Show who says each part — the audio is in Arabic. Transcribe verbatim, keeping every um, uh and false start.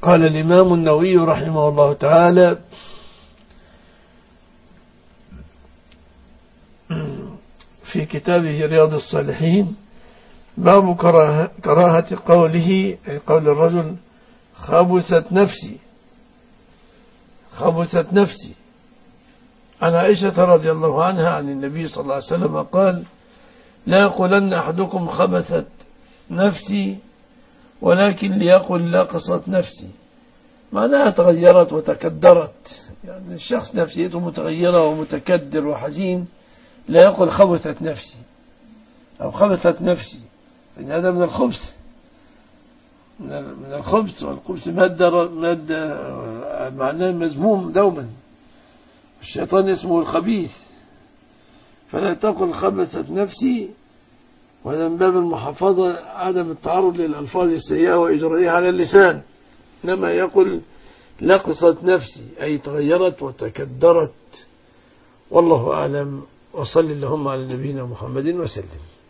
Speaker 1: قال الإمام النووي رحمه الله تعالى في كتابه رياض الصالحين: باب كراهة, كراهة قوله، أي قول الرجل: خبثت نفسي خبثت نفسي. عن عائشة رضي الله عنها عن النبي صلى الله عليه وسلم قال: لا يقولن أحدكم خبثت نفسي، ولكن ليقل لقصت نفسي. معناها تغيرت وتكدرت، يعني الشخص نفسيته متغيرة ومتكدر وحزين، لا يقول خبثت نفسي أو خبثت نفسي، لأن هذا من الخبث من الخبث والخبث مادة مادة معناه مذموم دوما. الشيطان اسمه الخبيث، فلا تقل خبثت نفسي، وهذا من باب المحافظة، عدم التعرض للألفاظ السيئة وإجرائها على اللسان، إنما يقول لقصت نفسي، أي تغيرت وتكدرت. والله أعلم، وصل اللهم على نبينا محمد وسلم.